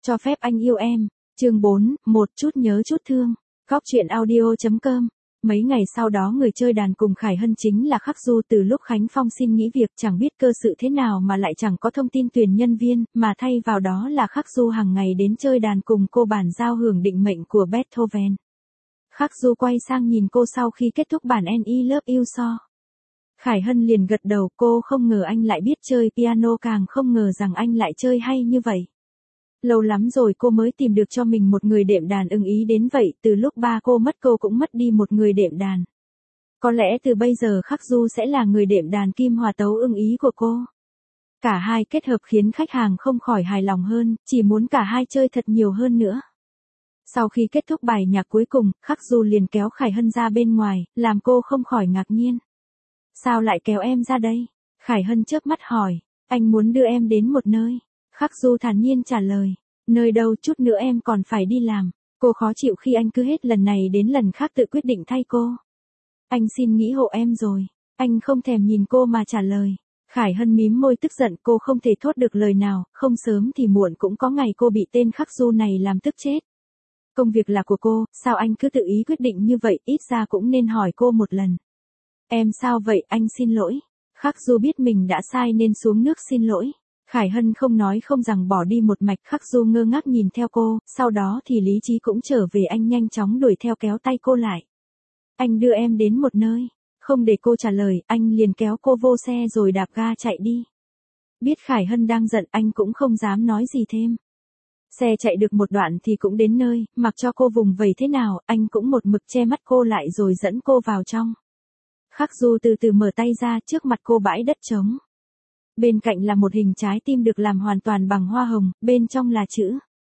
Cho phép anh yêu em. Chương 4, một chút nhớ chút thương. Góc truyện audio.com. Mấy ngày sau đó người chơi đàn cùng Khải Hân chính là Khắc Du. Từ lúc Khánh Phong xin nghỉ việc chẳng biết cơ sự thế nào mà lại chẳng có thông tin tuyển nhân viên, mà thay vào đó là Khắc Du hàng ngày đến chơi đàn cùng cô bản giao hưởng định mệnh của Beethoven. Khắc Du quay sang nhìn cô sau khi kết thúc bản I Love You So. Khải Hân liền gật đầu, cô không ngờ anh lại biết chơi piano, càng không ngờ rằng anh lại chơi hay như vậy. Lâu lắm rồi cô mới tìm được cho mình một người đệm đàn ưng ý đến vậy, từ lúc ba cô mất cô cũng mất đi một người đệm đàn. Có lẽ từ bây giờ Khắc Du sẽ là người đệm đàn kim hòa tấu ưng ý của cô. Cả hai kết hợp khiến khách hàng không khỏi hài lòng hơn, chỉ muốn cả hai chơi thật nhiều hơn nữa. Sau khi kết thúc bài nhạc cuối cùng, Khắc Du liền kéo Khải Hân ra bên ngoài, làm cô không khỏi ngạc nhiên. Sao lại kéo em ra đây? Khải Hân chớp mắt hỏi. Anh muốn đưa em đến một nơi. Khắc Du thản nhiên trả lời. Nơi đâu, chút nữa em còn phải đi làm. Cô khó chịu khi anh cứ hết lần này đến lần khác tự quyết định thay cô. Anh xin nghĩ hộ em rồi. Anh không thèm nhìn cô mà trả lời. Khải Hân mím môi tức giận, cô không thể thốt được lời nào, không sớm thì muộn cũng có ngày cô bị tên Khắc Du này làm tức chết. Công việc là của cô, sao anh cứ tự ý quyết định như vậy, ít ra cũng nên hỏi cô một lần. Em sao vậy, anh xin lỗi. Khắc Du biết mình đã sai nên xuống nước xin lỗi. Khải Hân không nói không rằng bỏ đi một mạch. Khắc Du ngơ ngác nhìn theo cô, sau đó thì lý trí cũng trở về, anh nhanh chóng đuổi theo kéo tay cô lại. Anh đưa em đến một nơi. Không để cô trả lời, anh liền kéo cô vô xe rồi đạp ga chạy đi. Biết Khải Hân đang giận, anh cũng không dám nói gì thêm. Xe chạy được một đoạn thì cũng đến nơi, mặc cho cô vùng vẫy thế nào, anh cũng một mực che mắt cô lại rồi dẫn cô vào trong. Khắc Du từ từ mở tay ra, trước mặt cô bãi đất trống. Bên cạnh là một hình trái tim được làm hoàn toàn bằng hoa hồng, bên trong là chữ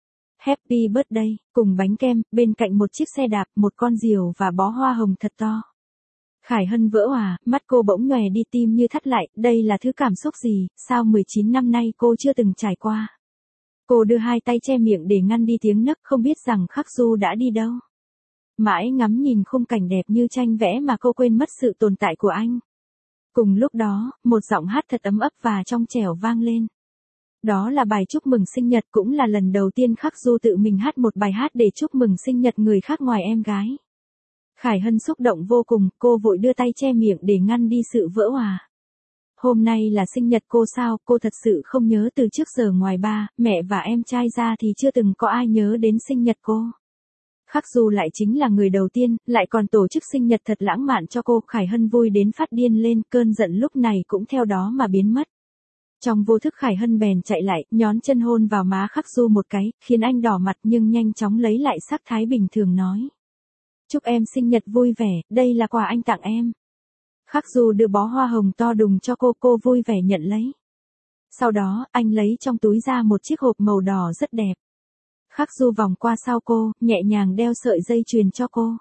Happy Birthday, cùng bánh kem, bên cạnh một chiếc xe đạp, một con diều và bó hoa hồng thật to. Khải Hân vỡ òa, mắt cô bỗng nhòe đi, tim như thắt lại, đây là thứ cảm xúc gì, sao 19 năm nay cô chưa từng trải qua. Cô đưa hai tay che miệng để ngăn đi tiếng nấc, không biết rằng Khắc Du đã đi đâu. Mãi ngắm nhìn khung cảnh đẹp như tranh vẽ mà cô quên mất sự tồn tại của anh. Cùng lúc đó, một giọng hát thật ấm ấp và trong trẻo vang lên. Đó là bài chúc mừng sinh nhật, cũng là lần đầu tiên Khắc Du tự mình hát một bài hát để chúc mừng sinh nhật người khác ngoài em gái. Khải Hân xúc động vô cùng, cô vội đưa tay che miệng để ngăn đi sự vỡ òa. Hôm nay là sinh nhật cô sao, cô thật sự không nhớ, từ trước giờ ngoài ba, mẹ và em trai ra thì chưa từng có ai nhớ đến sinh nhật cô. Khắc Du lại chính là người đầu tiên, lại còn tổ chức sinh nhật thật lãng mạn cho cô. Khải Hân vui đến phát điên lên, cơn giận lúc này cũng theo đó mà biến mất. Trong vô thức Khải Hân bèn chạy lại, nhón chân hôn vào má Khắc Du một cái, khiến anh đỏ mặt nhưng nhanh chóng lấy lại sắc thái bình thường nói. Chúc em sinh nhật vui vẻ, đây là quà anh tặng em. Khắc Du đưa bó hoa hồng to đùng cho cô vui vẻ nhận lấy. Sau đó, anh lấy trong túi ra một chiếc hộp màu đỏ rất đẹp. Khắc Du vòng qua sau cô, nhẹ nhàng đeo sợi dây chuyền cho cô.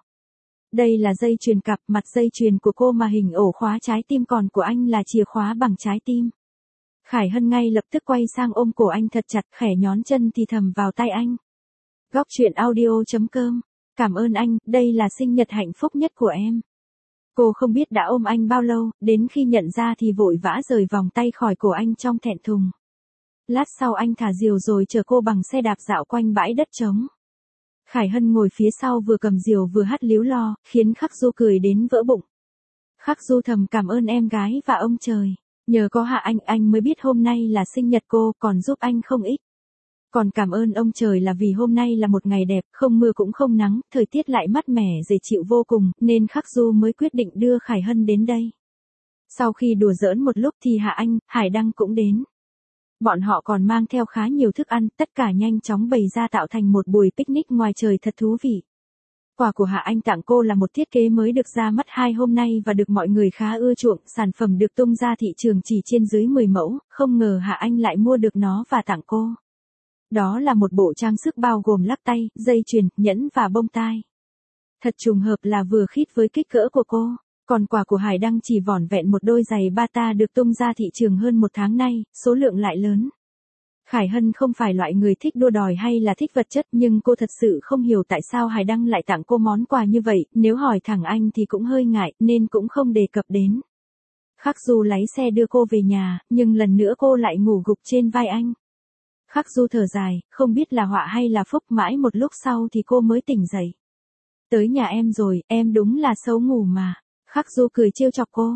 Đây là dây chuyền cặp, mặt dây chuyền của cô mà hình ổ khóa trái tim, còn của anh là chìa khóa bằng trái tim. Khải Hân ngay lập tức quay sang ôm cổ anh thật chặt, khẽ nhón chân thì thầm vào tai anh. Góc truyện audio.com. Cảm ơn anh, đây là sinh nhật hạnh phúc nhất của em. Cô không biết đã ôm anh bao lâu, đến khi nhận ra thì vội vã rời vòng tay khỏi cổ anh trong thẹn thùng. Lát sau anh thả diều rồi chở cô bằng xe đạp dạo quanh bãi đất trống. Khải Hân ngồi phía sau vừa cầm diều vừa hát líu lo, khiến Khắc Du cười đến vỡ bụng. Khắc Du thầm cảm ơn em gái và ông trời. Nhờ có hạ anh mới biết hôm nay là sinh nhật cô, còn giúp anh không ít. Còn cảm ơn ông trời là vì hôm nay là một ngày đẹp, không mưa cũng không nắng, thời tiết lại mát mẻ dễ chịu vô cùng, nên Khắc Du mới quyết định đưa Khải Hân đến đây. Sau khi đùa giỡn một lúc thì Hạ Anh, Hải Đăng cũng đến. Bọn họ còn mang theo khá nhiều thức ăn, tất cả nhanh chóng bày ra tạo thành một buổi picnic ngoài trời thật thú vị. Quà của Hạ Anh tặng cô là một thiết kế mới được ra mắt 2 hôm nay và được mọi người khá ưa chuộng, sản phẩm được tung ra thị trường chỉ trên dưới 10 mẫu, không ngờ Hạ Anh lại mua được nó và tặng cô. Đó là một bộ trang sức bao gồm lắc tay, dây chuyền, nhẫn và bông tai. Thật trùng hợp là vừa khít với kích cỡ của cô. Còn quà của Hải Đăng chỉ vỏn vẹn một đôi giày bata được tung ra thị trường hơn một tháng nay, số lượng lại lớn. Khải Hân không phải loại người thích đua đòi hay là thích vật chất, nhưng cô thật sự không hiểu tại sao Hải Đăng lại tặng cô món quà như vậy, nếu hỏi thẳng anh thì cũng hơi ngại, nên cũng không đề cập đến. Khắc Du lái xe đưa cô về nhà, nhưng lần nữa cô lại ngủ gục trên vai anh. Khắc Du thở dài, không biết là họa hay là phúc, mãi một lúc sau thì cô mới tỉnh dậy. Tới nhà em rồi, em đúng là xấu ngủ mà. Khắc Du cười trêu chọc cô.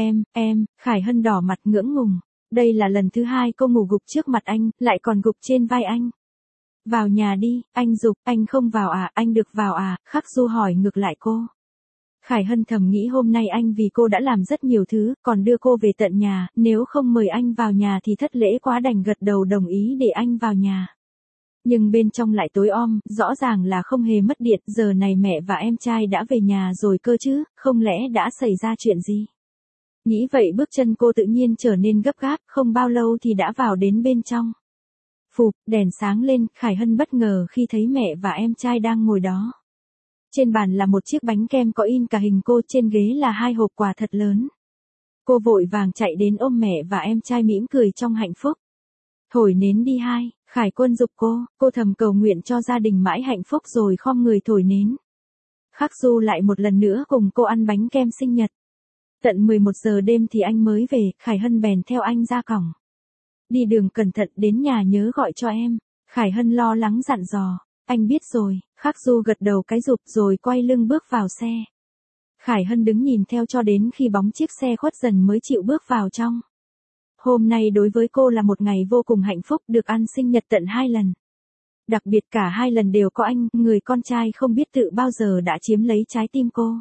Khải Hân đỏ mặt ngưỡng ngùng. Đây là lần thứ hai cô ngủ gục trước mặt anh, lại còn gục trên vai anh. Vào nhà đi, anh giục, anh không vào à, anh được vào à, Khắc Du hỏi ngược lại cô. Khải Hân thầm nghĩ hôm nay anh vì cô đã làm rất nhiều thứ, còn đưa cô về tận nhà, nếu không mời anh vào nhà thì thất lễ quá, đành gật đầu đồng ý để anh vào nhà. Nhưng bên trong lại tối om, rõ ràng là không hề mất điện, giờ này mẹ và em trai đã về nhà rồi cơ chứ, không lẽ đã xảy ra chuyện gì? Nghĩ vậy bước chân cô tự nhiên trở nên gấp gáp, không bao lâu thì đã vào đến bên trong. Phụp, đèn sáng lên, Khải Hân bất ngờ khi thấy mẹ và em trai đang ngồi đó. Trên bàn là một chiếc bánh kem có in cả hình cô, trên ghế là 2 hộp quà thật lớn. Cô vội vàng chạy đến ôm mẹ và em trai mỉm cười trong hạnh phúc. Thổi nến đi hai, Khải Quân giục cô thầm cầu nguyện cho gia đình mãi hạnh phúc rồi khom người thổi nến. Khắc Du lại một lần nữa cùng cô ăn bánh kem sinh nhật. Tận 11 giờ đêm thì anh mới về, Khải Hân bèn theo anh ra cổng. Đi đường cẩn thận, đến nhà nhớ gọi cho em. Khải Hân lo lắng dặn dò. Anh biết rồi, Khắc Du gật đầu cái rụp rồi quay lưng bước vào xe. Khải Hân đứng nhìn theo cho đến khi bóng chiếc xe khuất dần mới chịu bước vào trong. Hôm nay đối với cô là một ngày vô cùng hạnh phúc, được ăn sinh nhật tận 2 lần. Đặc biệt cả 2 lần đều có anh, người con trai không biết tự bao giờ đã chiếm lấy trái tim cô.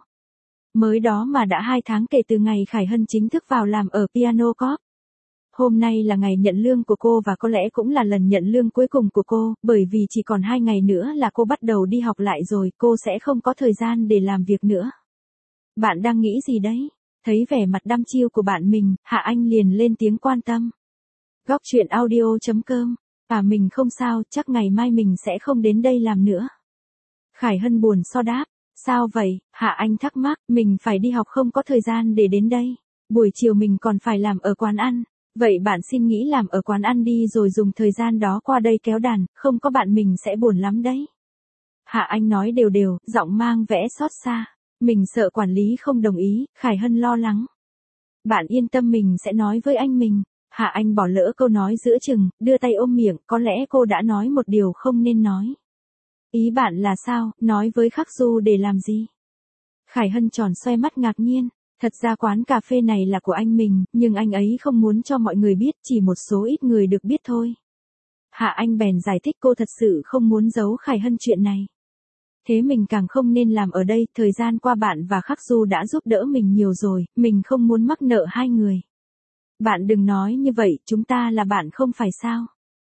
Mới đó mà đã 2 tháng kể từ ngày Khải Hân chính thức vào làm ở Piano Corp. Hôm nay là ngày nhận lương của cô và có lẽ cũng là lần nhận lương cuối cùng của cô, bởi vì chỉ còn 2 ngày nữa là cô bắt đầu đi học lại rồi, cô sẽ không có thời gian để làm việc nữa. Bạn đang nghĩ gì đấy? Thấy vẻ mặt đăm chiêu của bạn mình, Hạ Anh liền lên tiếng quan tâm. Góc truyện audio.com. Mình không sao, chắc ngày mai mình sẽ không đến đây làm nữa. Khải Hân buồn so đáp. Sao vậy? Hạ Anh thắc mắc, mình phải đi học không có thời gian để đến đây. Buổi chiều mình còn phải làm ở quán ăn. Vậy bạn xin nghỉ làm ở quán ăn đi rồi dùng thời gian đó qua đây kéo đàn, không có bạn mình sẽ buồn lắm đấy. Hạ Anh nói đều đều, giọng mang vẻ xót xa. Mình sợ quản lý không đồng ý, Khải Hân lo lắng. Bạn yên tâm, mình sẽ nói với anh mình. Hạ Anh bỏ lỡ câu nói giữa chừng, đưa tay ôm miệng, có lẽ cô đã nói một điều không nên nói. Ý bạn là sao, nói với Khắc Du để làm gì? Khải Hân tròn xoe mắt ngạc nhiên. Thật ra quán cà phê này là của anh mình, nhưng anh ấy không muốn cho mọi người biết, chỉ một số ít người được biết thôi. Hạ Anh bèn giải thích cô thật sự không muốn giấu Khải Hân chuyện này. Thế mình càng không nên làm ở đây, thời gian qua bạn và Khắc Du đã giúp đỡ mình nhiều rồi, mình không muốn mắc nợ 2 người. Bạn đừng nói như vậy, chúng ta là bạn không phải sao?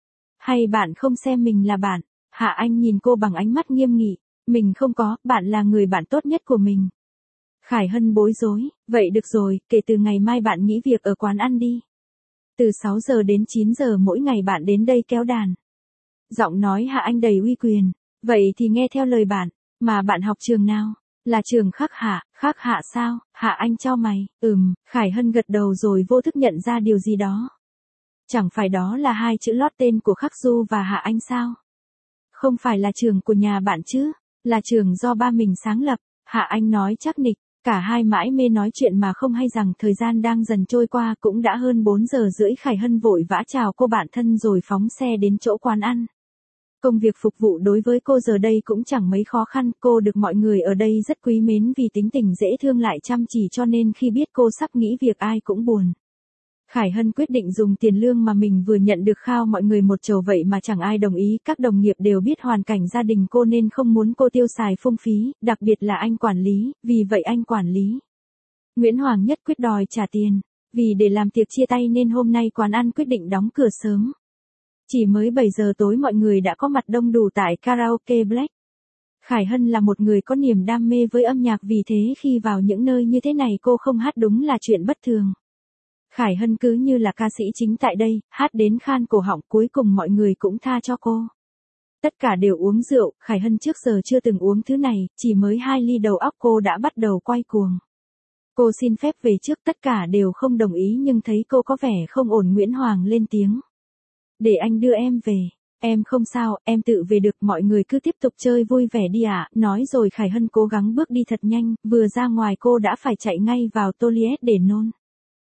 Hay bạn không xem mình là bạn? Hạ Anh nhìn cô bằng ánh mắt nghiêm nghị. Mình không có, bạn là người bạn tốt nhất của mình. Khải Hân bối rối, vậy được rồi, kể từ ngày mai bạn nghỉ việc ở quán ăn đi. Từ 6 giờ đến 9 giờ mỗi ngày bạn đến đây kéo đàn. Giọng nói Hạ Anh đầy uy quyền. Vậy thì nghe theo lời bạn, mà bạn học trường nào? Là trường Khắc Hạ sao? Hạ Anh chau mày, Khải Hân gật đầu rồi vô thức nhận ra điều gì đó. Chẳng phải đó là 2 chữ lót tên của Khắc Du và Hạ Anh sao? Không phải là trường của nhà bạn chứ, là trường do ba mình sáng lập, Hạ Anh nói chắc nịch. Cả hai mãi mê nói chuyện mà không hay rằng thời gian đang dần trôi qua, cũng đã hơn 4 giờ rưỡi. Khải Hân vội vã chào cô bạn thân rồi phóng xe đến chỗ quán ăn. Công việc phục vụ đối với cô giờ đây cũng chẳng mấy khó khăn, cô được mọi người ở đây rất quý mến vì tính tình dễ thương lại chăm chỉ, cho nên khi biết cô sắp nghỉ việc ai cũng buồn. Khải Hân quyết định dùng tiền lương mà mình vừa nhận được khao mọi người một chầu, vậy mà chẳng ai đồng ý, các đồng nghiệp đều biết hoàn cảnh gia đình cô nên không muốn cô tiêu xài phung phí, đặc biệt là anh quản lý, vì vậy anh quản lý Nguyễn Hoàng nhất quyết đòi trả tiền. Vì để làm tiệc chia tay nên hôm nay quán ăn quyết định đóng cửa sớm. Chỉ mới 7 giờ tối mọi người đã có mặt đông đủ tại karaoke Black. Khải Hân là một người có niềm đam mê với âm nhạc, vì thế khi vào những nơi như thế này cô không hát đúng là chuyện bất thường. Khải Hân cứ như là ca sĩ chính tại đây, hát đến khan cổ họng, cuối cùng mọi người cũng tha cho cô. Tất cả đều uống rượu, Khải Hân trước giờ chưa từng uống thứ này, chỉ mới 2 ly đầu óc cô đã bắt đầu quay cuồng. Cô xin phép về trước, tất cả đều không đồng ý, nhưng thấy cô có vẻ không ổn, Nguyễn Hoàng lên tiếng. Để anh đưa em về. Em không sao, em tự về được, mọi người cứ tiếp tục chơi vui vẻ đi ạ. Nói rồi Khải Hân cố gắng bước đi thật nhanh, vừa ra ngoài cô đã phải chạy ngay vào toilet để nôn.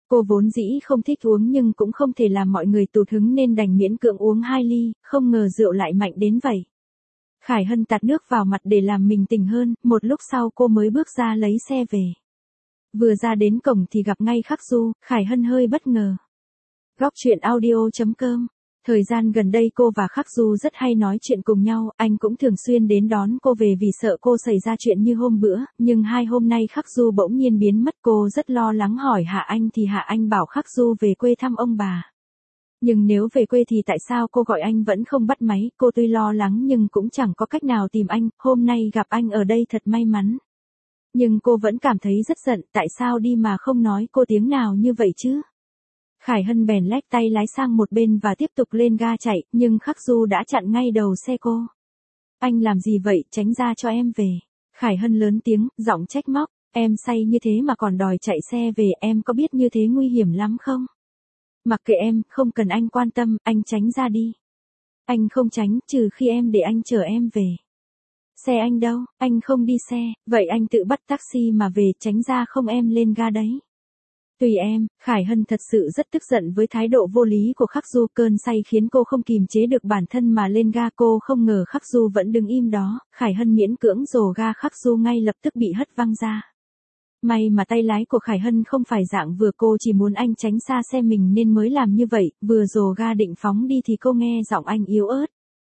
Cô vốn dĩ không thích uống nhưng cũng không thể làm mọi người tụt hứng nên đành miễn cưỡng uống 2 ly, không ngờ rượu lại mạnh đến vậy. Khải Hân tạt nước vào mặt để làm mình tỉnh hơn, một lúc sau cô mới bước ra lấy xe về. Vừa ra đến cổng thì gặp ngay Khắc Du, Khải Hân hơi bất ngờ. Góc truyện audio.com. Thời gian gần đây cô và Khắc Du rất hay nói chuyện cùng nhau, anh cũng thường xuyên đến đón cô về vì sợ cô xảy ra chuyện như hôm bữa, nhưng 2 hôm nay Khắc Du bỗng nhiên biến mất, cô rất lo lắng hỏi Hạ Anh thì Hạ Anh bảo Khắc Du về quê thăm ông bà. Nhưng nếu về quê thì tại sao cô gọi anh vẫn không bắt máy, cô tuy lo lắng nhưng cũng chẳng có cách nào tìm anh, hôm nay gặp anh ở đây thật may mắn. Nhưng cô vẫn cảm thấy rất giận, tại sao đi mà không nói cô tiếng nào như vậy chứ? Khải Hân bèn lách tay lái sang một bên và tiếp tục lên ga chạy, nhưng Khắc Du đã chặn ngay đầu xe cô. Anh làm gì vậy, tránh ra cho em về. Khải Hân lớn tiếng, giọng trách móc, em say như thế mà còn đòi chạy xe về, em có biết như thế nguy hiểm lắm không? Mặc kệ em, không cần anh quan tâm, anh tránh ra đi. Anh không tránh, trừ khi em để anh chở em về. Xe anh đâu, anh không đi xe, vậy anh tự bắt taxi mà về, tránh ra không em lên ga đấy. Tùy em, Khải Hân thật sự rất tức giận với thái độ vô lý của Khắc Du, cơn say khiến cô không kìm chế được bản thân mà lên ga, cô không ngờ Khắc Du vẫn đứng im đó, Khải Hân miễn cưỡng dồ ga, Khắc Du ngay lập tức bị hất văng ra. May mà tay lái của Khải Hân không phải dạng vừa, cô chỉ muốn anh tránh xa xe mình nên mới làm như vậy, vừa dồ ga định phóng đi thì cô nghe giọng anh yếu ớt.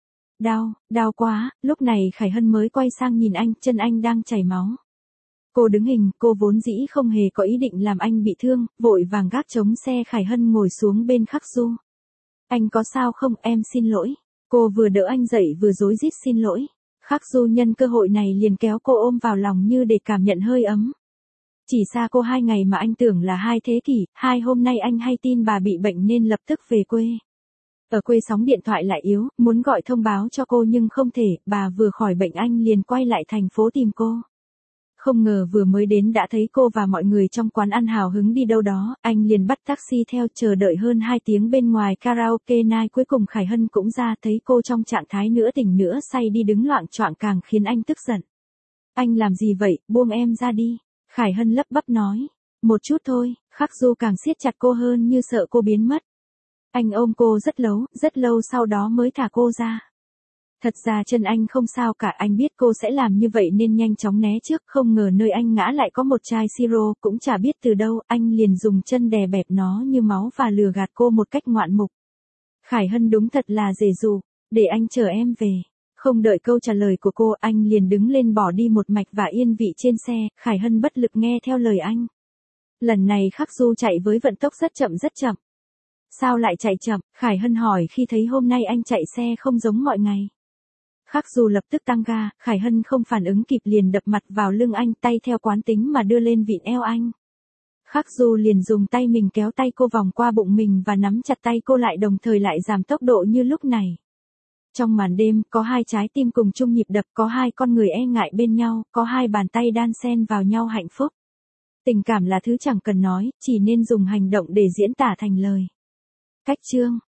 Đau quá, lúc này Khải Hân mới quay sang nhìn anh, chân anh đang chảy máu. Cô đứng hình, cô vốn dĩ không hề có ý định làm anh bị thương, vội vàng gác chống xe. Khải Hân ngồi xuống bên Khắc Du. Anh có sao không, em xin lỗi. Cô vừa đỡ anh dậy vừa rối rít xin lỗi. Khắc Du nhân cơ hội này liền kéo cô ôm vào lòng như để cảm nhận hơi ấm. Chỉ xa cô 2 ngày mà anh tưởng là 2 thế kỷ, 2 hôm nay anh hay tin bà bị bệnh nên lập tức về quê. Ở quê sóng điện thoại lại yếu, muốn gọi thông báo cho cô nhưng không thể, bà vừa khỏi bệnh anh liền quay lại thành phố tìm cô. Không ngờ vừa mới đến đã thấy cô và mọi người trong quán ăn hào hứng đi đâu đó, anh liền bắt taxi theo, chờ đợi hơn 2 tiếng bên ngoài karaoke night, cuối cùng Khải Hân cũng ra, thấy cô trong trạng thái nửa tỉnh nửa say đi đứng loạng choạng càng khiến anh tức giận. Anh làm gì vậy, buông em ra đi. Khải Hân lắp bắp nói. Một chút thôi, Khắc Du càng siết chặt cô hơn như sợ cô biến mất. Anh ôm cô rất lâu sau đó mới thả cô ra. Thật ra chân anh không sao cả, anh biết cô sẽ làm như vậy nên nhanh chóng né trước, không ngờ nơi anh ngã lại có một chai siro, cũng chả biết từ đâu, anh liền dùng chân đè bẹp nó như máu và lừa gạt cô một cách ngoạn mục. Khải Hân đúng thật là dễ dụ, để anh chở em về. Không đợi câu trả lời của cô, anh liền đứng lên bỏ đi một mạch và yên vị trên xe. Khải Hân bất lực nghe theo lời anh. Lần này Khắc Du chạy với vận tốc rất chậm. Sao lại chạy chậm? Khải Hân hỏi khi thấy hôm nay anh chạy xe không giống mọi ngày. Khắc Du lập tức tăng ga, Khải Hân không phản ứng kịp liền đập mặt vào lưng anh, tay theo quán tính mà đưa lên vịn eo anh. Khắc Du liền dùng tay mình kéo tay cô vòng qua bụng mình và nắm chặt tay cô lại, đồng thời lại giảm tốc độ như lúc này. Trong màn đêm, có 2 trái tim cùng chung nhịp đập, có 2 con người e ngại bên nhau, có 2 bàn tay đan xen vào nhau hạnh phúc. Tình cảm là thứ chẳng cần nói, chỉ nên dùng hành động để diễn tả thành lời. Cách chương